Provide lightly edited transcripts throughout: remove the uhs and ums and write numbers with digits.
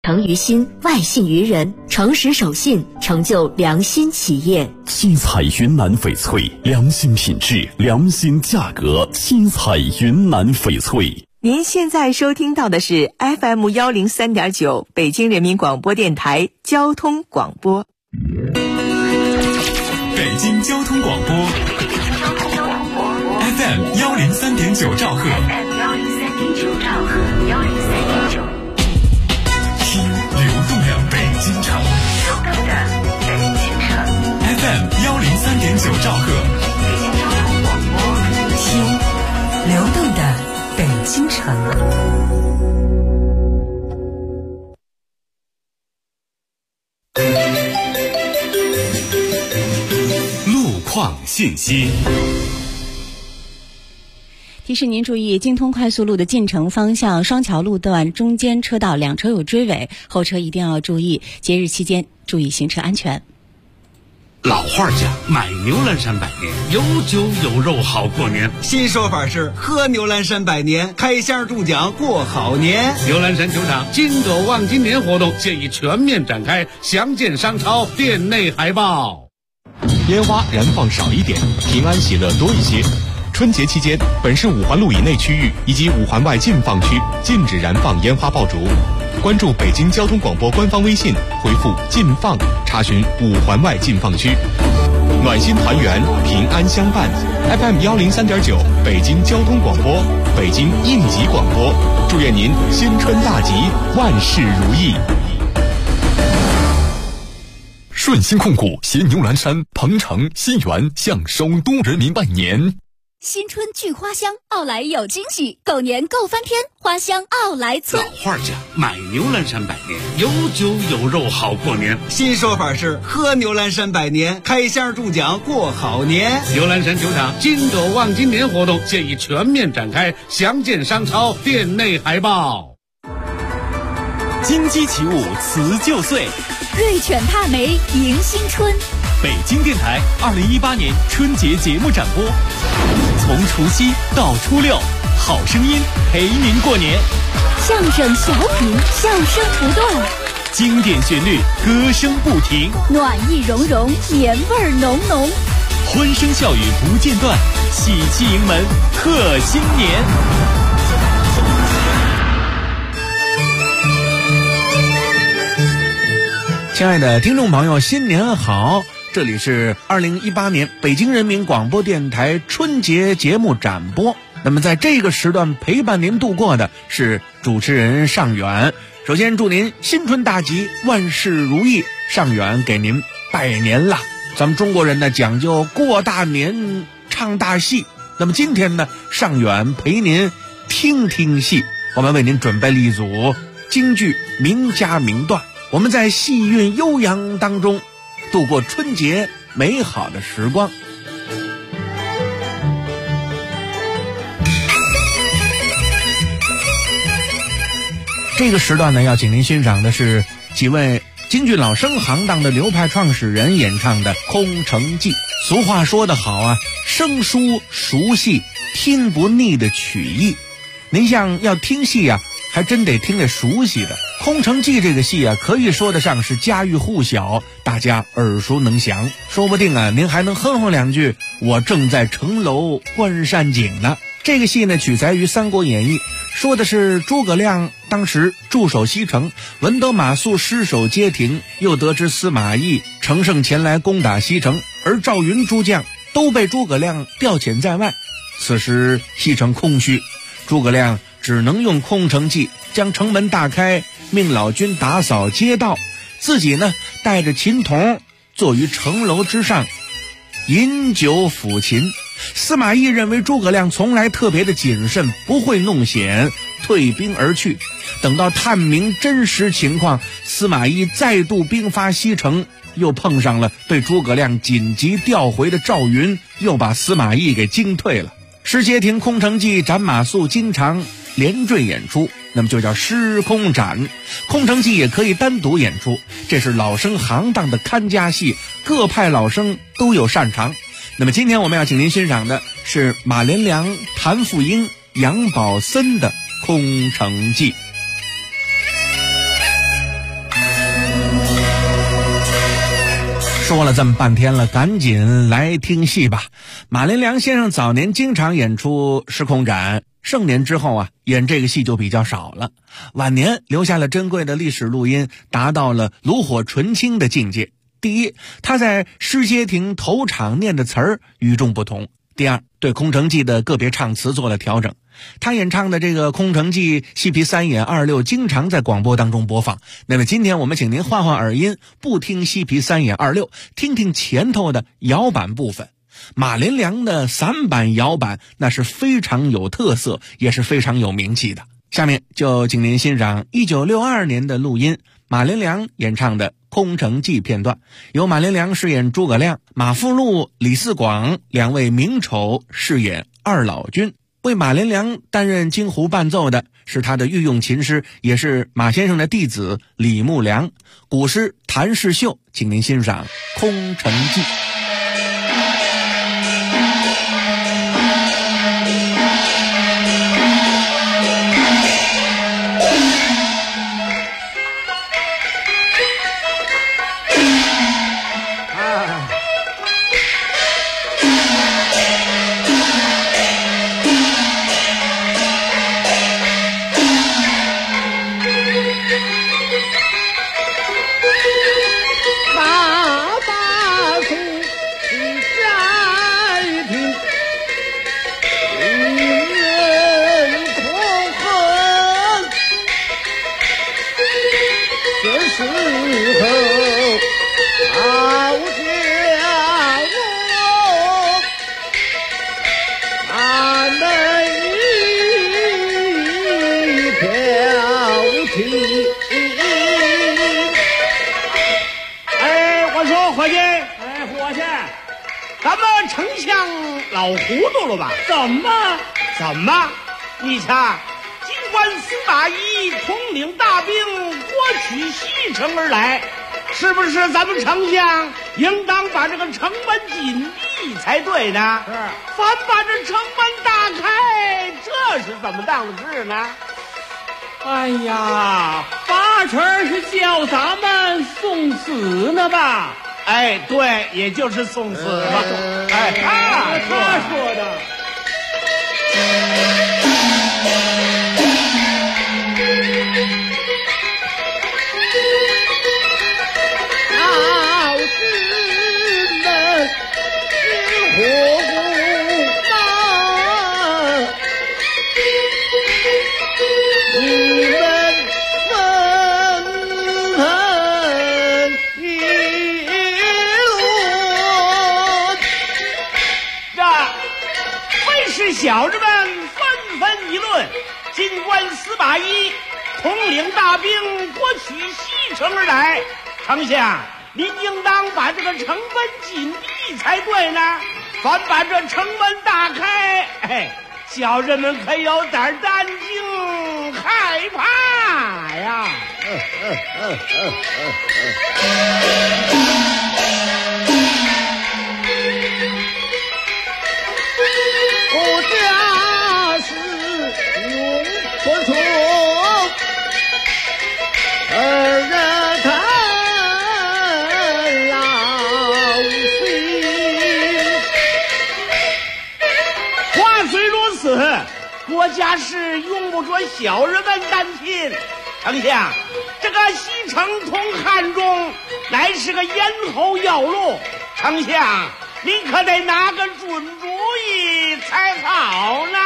诚于心，外信于人，诚实守信，成就良心企业。 七彩云南翡翠，良心品质，良心价格。七彩云南翡翠。 您现在收听到的是 FM103.9 北京人民广播电台交通广播。 北京交通广播 FM103.9 兆赫。听流动的北京城。FM103.9 兆赫。 听流动的北京城。 路况信息。 提示您注意，京通快速路的进城方向双桥路段中间车道两车有追尾，后车一定要注意，节日期间注意行车安全。 老话讲，买牛栏山百年，有酒有肉好过年。 新说法是喝牛栏山百年，开箱中奖过好年。 牛栏山球场金狗望金年活动现已全面展开，详见商超店内海报。 烟花燃放少一点，平安喜乐多一些。春节期间，本市5环路以内区域以及5环外禁放区禁止燃放烟花爆竹。关注北京交通广播官方微信，回复“禁放”查询5环外禁放区。暖心团圆，平安相伴。FM103.9 北京交通广播，北京应急广播，祝愿您新春大吉，万事如意。 顺鑫控股携牛栏山、鹏城、新源向首都人民拜年。 新春聚花香，奥莱有惊喜，狗年够翻天，花香奥莱村。 老话讲，买牛栏山百年，有酒有肉好过年。 新说法是喝牛栏山百年，开箱中奖过好年。 牛栏山球场金狗望金年活动现已全面展开，详见商超店内海报。 金鸡起舞辞旧岁， 瑞犬踏梅迎新春。 北京电台2018年春节节目展播，从除夕到初六，好声音陪您过年。 相声小品，笑声不断， 经典旋律，歌声不停， 暖意融融，年味浓浓， 欢声笑语不间断，喜气迎门贺新年。 亲爱的听众朋友，新年好！这里是2018年北京人民广播电台春节节目展播。那么在这个时段陪伴您度过的是主持人尚远。首先祝您新春大吉，万事如意。尚远给您拜年了。咱们中国人呢讲究过大年唱大戏，那么今天呢，尚远陪您听听戏。我们为您准备了一组京剧名家名段，我们在戏韵悠扬当中度过春节美好的时光。这个时段呢，要请您欣赏的是几位京剧老生行当的流派创始人演唱的《空城计》。俗话说得好啊，生疏熟悉，听不腻的曲艺。您像要听戏啊，还真得听得熟悉的。《空城计》这个戏啊，可以说得上是家喻户晓，大家耳熟能详。说不定啊，您还能哼哼两句“我正在城楼观山景”呢。这个戏呢，取材于《三国演义》，说的是诸葛亮当时驻守西城，闻得马谡失守街亭，又得知司马懿乘胜前来攻打西城，而赵云诸将都被诸葛亮调遣在外。此时西城空虚，诸葛亮只能用空城计将城门大开，命老军打扫街道，自己呢带着琴童坐于城楼之上饮酒抚琴。司马懿认为诸葛亮从来特别的谨慎，不会弄险，退兵而去。等到探明真实情况，司马懿再度兵发西城，又碰上了被诸葛亮紧急调回的赵云，又把司马懿给惊退了。诗街亭空城计斩马谡经常连缀演出，那么就叫诗空斩。空城计也可以单独演出，这是老生行当的看家戏，各派老生都有擅长。那么今天我们要请您欣赏的是马连良、谭富英、杨宝森的空城计。 说了这么半天了，赶紧来听戏吧。马连良先生早年经常演出时空展，盛年之后演这个戏就比较少了。晚年留下了珍贵的历史录音，达到了炉火纯青的境界。第一，他在诗街亭头场念的词儿与众不同；第二，对空城计的个别唱词做了调整。他演唱的这个空城计细皮3演2六经常在广播当中播放。那么今天我们请您换换耳音，不听细皮3演2六，听听前头的摇板部分。马连良的散板摇板那是非常有特色，也是非常有名气的。下面就请您欣赏1962年的录音，马连良演唱的空城计片段，由马连良饰演诸葛亮，马富禄、李四广两位名丑饰演二老君。为马连良担任京胡伴奏的是他的御用琴师，也是马先生的弟子李木良，鼓师谭世秀。请您欣赏空城计。 咱们丞相老糊涂了吧？怎么？你瞧，金官司马懿统领大兵夺取西城而来，是不是咱们丞相应当把这个城门紧闭才对呢？是，反把这城门打开，这是怎么当的事呢？ 哎呀，八成是叫咱们送死呢吧？ 哎，对，也就是送死吧。哎，他说的。 老君们是火鼓棒，你们纷纷议论， 非是小人们纷纷议论。金官司马懿统领大兵夺取西城而来，丞相您应当把这个城门紧闭才对呢，反把这城门打开，小人们可有点担惊害怕呀。 我家是永不错，二人看老心。 话虽如此，国家是用不着小人们担心。丞相，这个西城通汉中，乃是个咽喉要路，丞相您可得拿个准主意才好呢。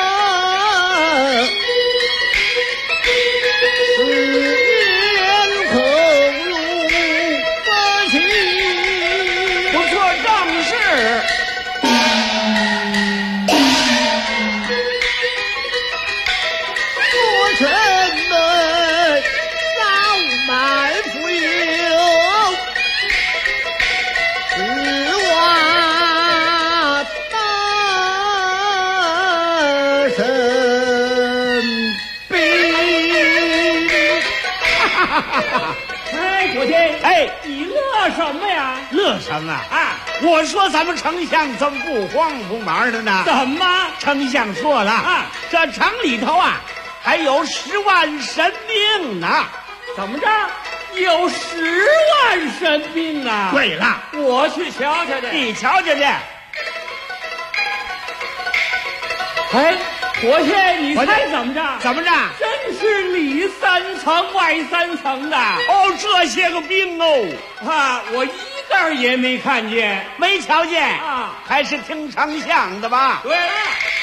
是伙计， 哎， 你乐什么呀？ 乐什么啊？ 我说咱们丞相怎么不慌不忙的呢？ 怎么？ 丞相说了啊， 这城里头啊，还有10万神兵呢。 怎么着？有10万神兵啊！ 对了， 我去瞧瞧去。 你瞧瞧去。 哎，伙计，你猜怎么着？ 怎么着？ 真是里3层外3层的。 哦，这些个兵哦， 啊，我一个也没看见， 没瞧见啊， 还是听丞相的吧？ 对了。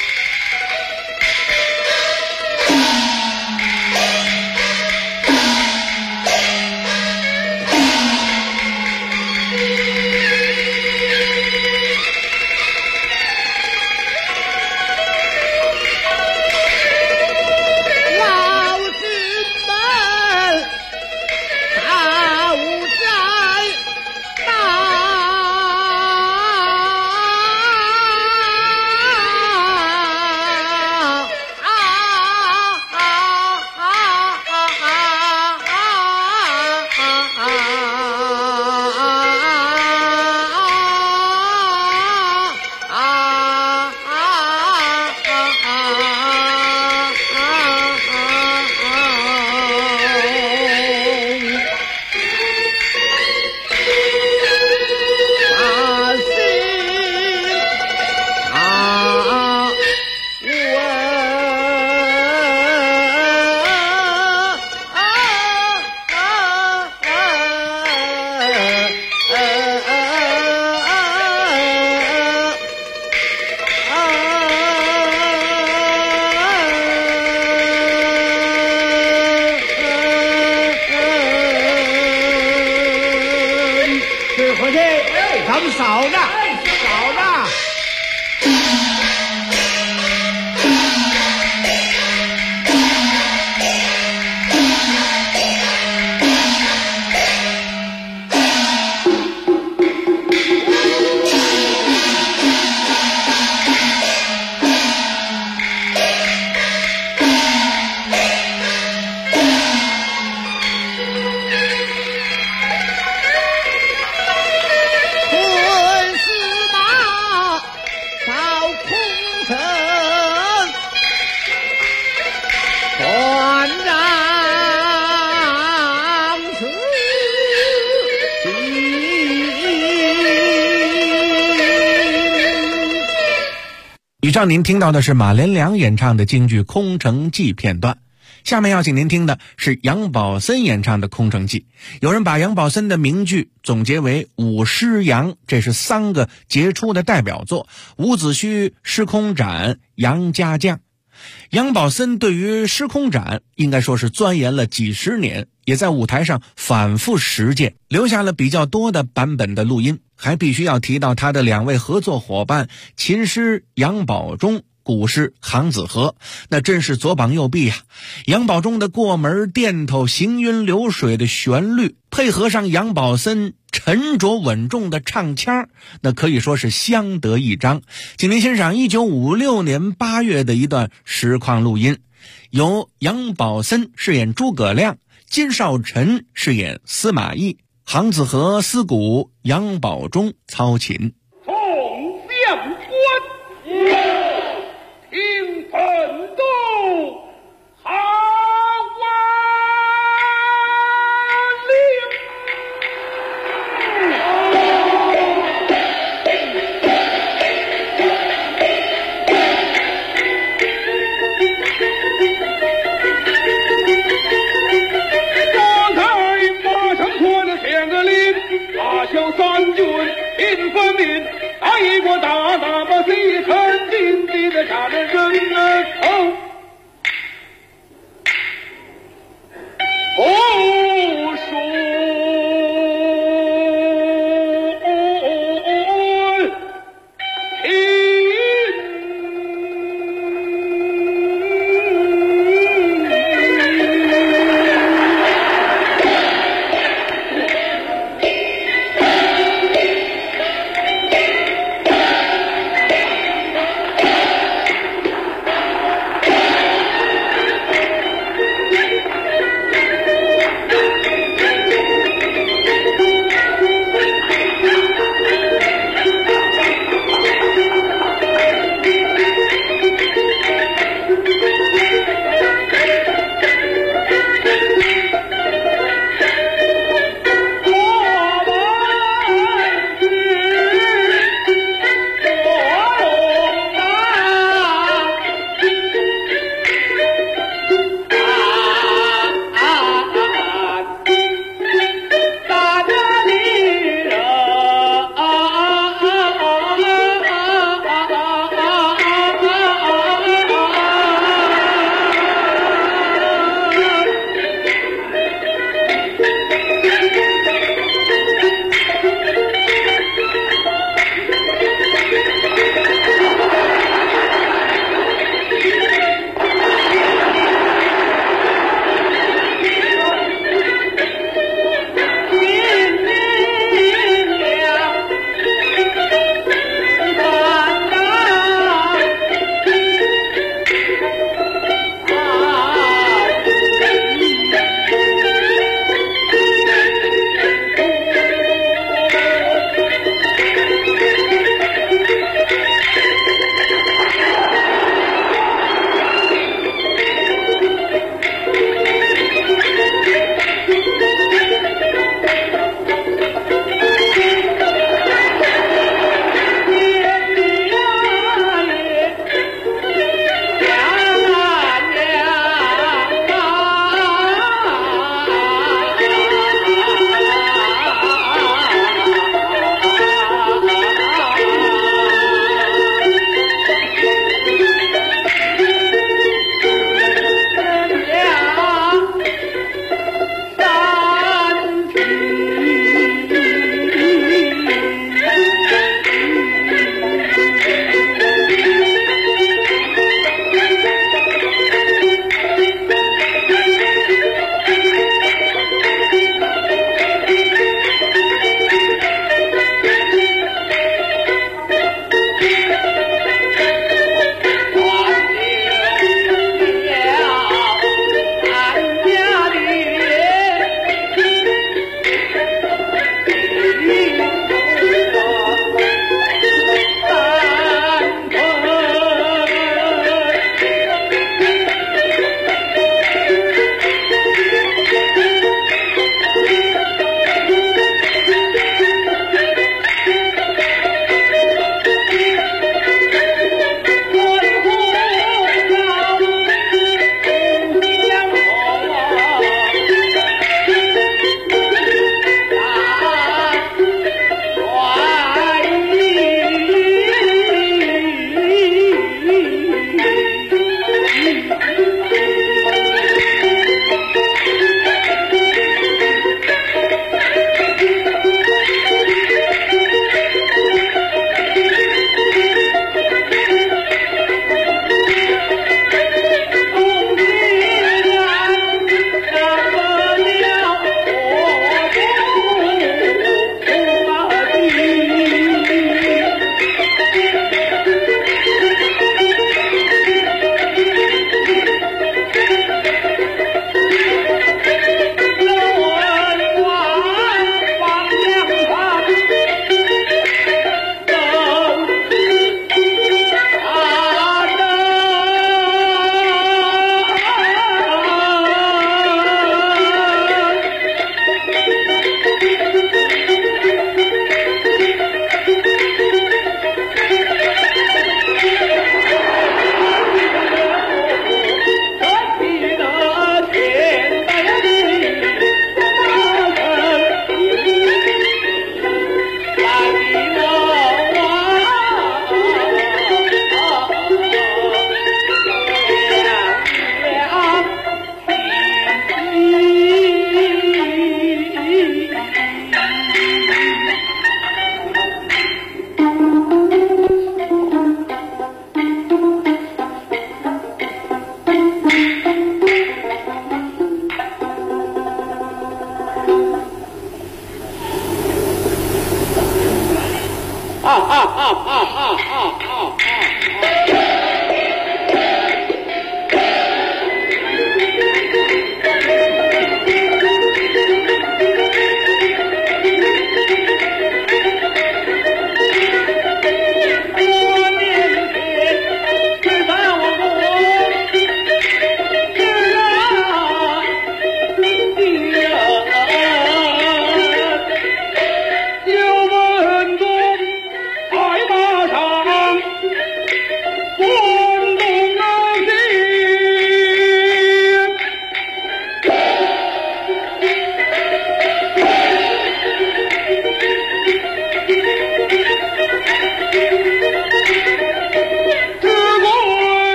咱们扫着，扫着。 以上您听到的是马连良演唱的京剧《空城计》片段，下面要请您听的是杨宝森演唱的《空城计》。有人把杨宝森的名剧总结为5诗杨，这是3个杰出的代表作：伍子胥、施空斩、杨家将。杨宝森对于施空斩应该说是钻研了几十年，也在舞台上反复实践，留下了比较多的版本的录音。还必须要提到他的2位合作伙伴，琴师杨宝忠，鼓师杭子和，那真是左膀右臂啊。杨宝忠的过门垫头、行云流水的旋律，配合上杨宝森沉着稳重的唱腔，那可以说是相得益彰。请您欣赏1956年8月的一段实况录音，由杨宝森饰演诸葛亮，金少臣饰演司马懿，杭子和司鼓，杨宝忠操琴。 众将官，听本督好 3军，兵分领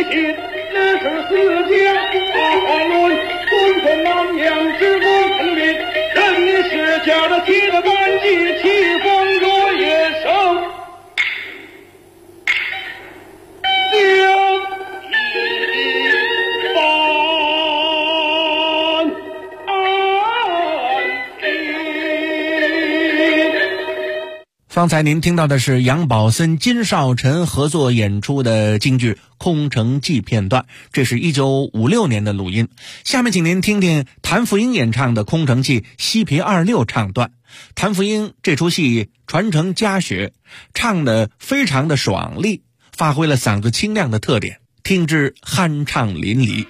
亲，只是四将阿伦，孙从南阳之风成林，人民世家的气得干净，气风若野生。 方才您听到的是杨宝森、金少臣合作演出的京剧《空城计》片段，这是1956年的录音。下面请您听听谭富英演唱的《空城计》西皮26唱段。谭富英这出戏传承家学，唱得非常的爽利，发挥了嗓子清亮的特点，听至酣畅淋漓。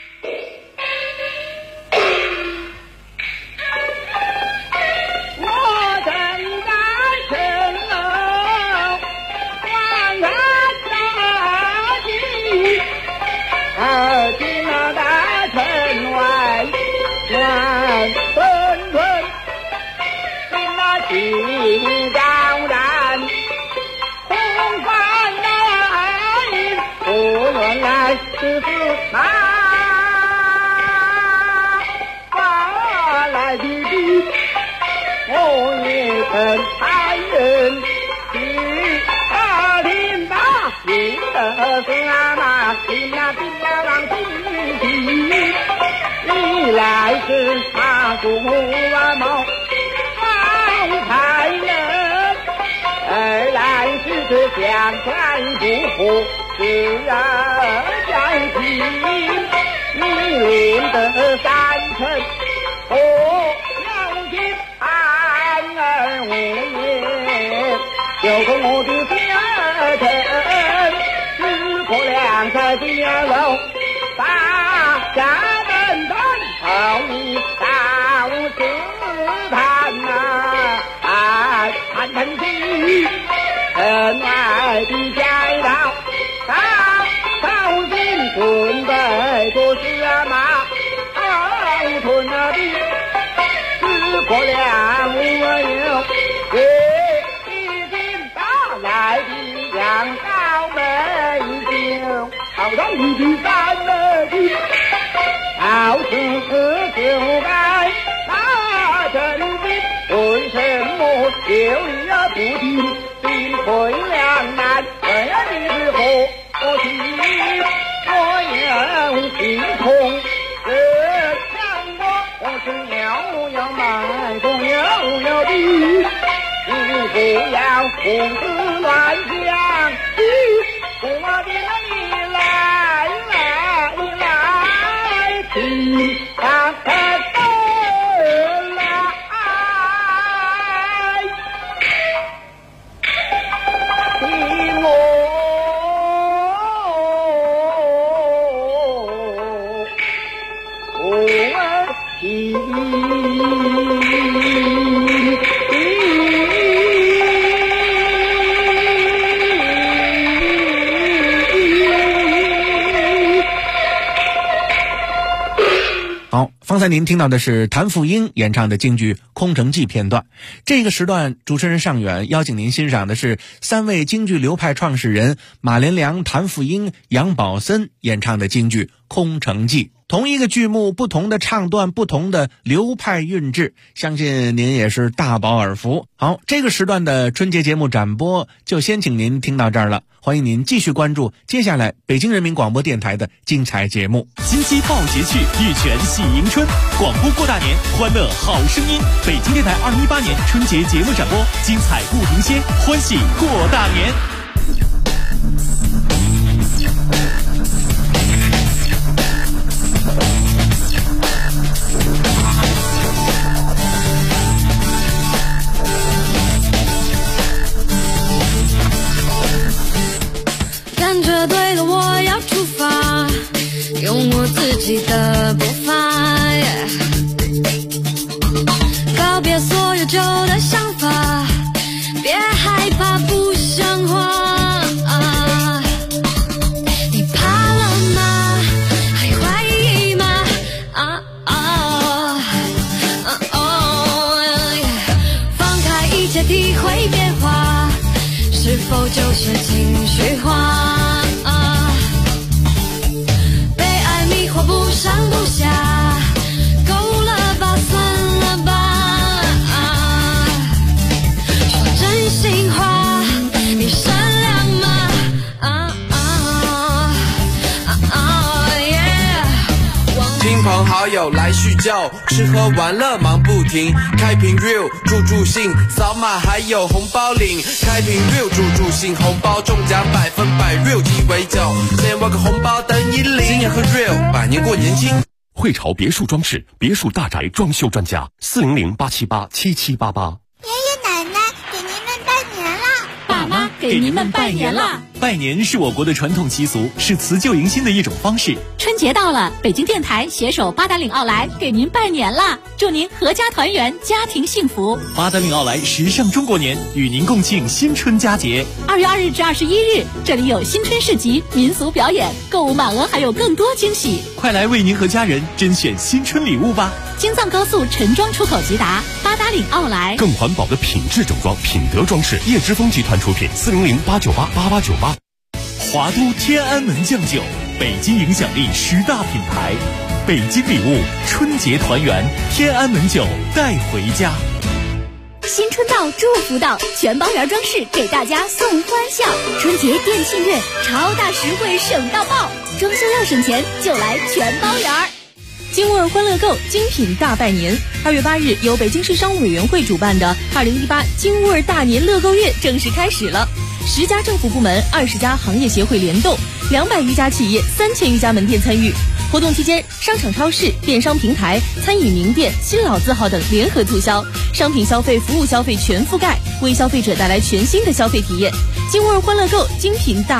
来是马祖啊毛方才能，二来是将来不服是将军，你论得三成，将军安而无言，就从我的家臣，只可两在家楼，大家们好你到此谈呐，谈成绩，城外的街道，高兴准备做事马，后屯的只可两无有，已经打来的杨高美酒，好容易的三了的。好事就该大阵的，为什么有理不听，心灰两难？为你是何情？我有心痛，想我是要买东要的，你不要胡思乱想，我的你来。他好，方才您听到的是谭富英演唱的京剧《空城计》片段。这个时段，主持人尚远邀请您欣赏的是3位京剧流派创始人马连良、谭富英、杨宝森演唱的京剧《空城计》。同一个剧目，不同的唱段，不同的流派韵致，相信您也是大饱耳福。好，这个时段的春节节目展播就先请您听到这儿了，欢迎您继续关注接下来北京人民广播电台的精彩节目。 金鸡报节趣，玉泉喜迎春，广播过大年，欢乐好声音。北京电台2018年春节节目展播，精彩不停歇，欢喜过大年。 感觉对了，我要出发，用我自己的步伐，告别所有旧的想法，别害怕不像话。你怕了吗？还怀疑吗？放开一切，体会变化，是否就是情绪化？ 友来叙旧，吃喝玩乐忙不停，开瓶 real 助兴，扫码还有红包领，开瓶 real 助兴，红包中奖100%， real 鸡尾酒，先挖个红包等你领，今年喝 real， 百年过年轻。 汇潮别墅装饰，别墅大宅装修专家，400-878-7788。 爷爷奶奶给您们拜年啦！ 爸妈给您们拜年啦！ 拜年是我国的传统习俗，是辞旧迎新的一种方式。 春节到了，北京电台携手八达岭奥莱给您拜年啦！祝您阖家团圆，家庭幸福。 八达岭奥莱时尚中国年，与您共庆新春佳节。 2月2日至21日，这里有新春市集、民俗表演，购物满额还有更多惊喜。 快来为您和家人甄选新春礼物吧！ 京藏高速陈庄出口直达，八达岭奥莱。 更环保的品质整装，品德装饰，叶之峰集团出品，400-898-8898。 华都天安门酱酒，北京影响力10大品牌，北京礼物，春节团圆，天安门酒带回家。 新春到，祝福到，全包圆装饰给大家送欢笑。春节店庆月，超大实惠，省到爆！装修要省钱，就来全包圆。 金味欢乐购精品大拜年，2月8日由北京市商务委员会主办的2018金味大年乐购月正式开始了。10家政府部门、20家行业协会联动，200余家企业、3000余家门店参与。活动期间，商场、超市、电商平台、餐饮名店、新老字号等联合促销，商品消费、服务消费全覆盖，为消费者带来全新的消费体验。金味欢乐购精品大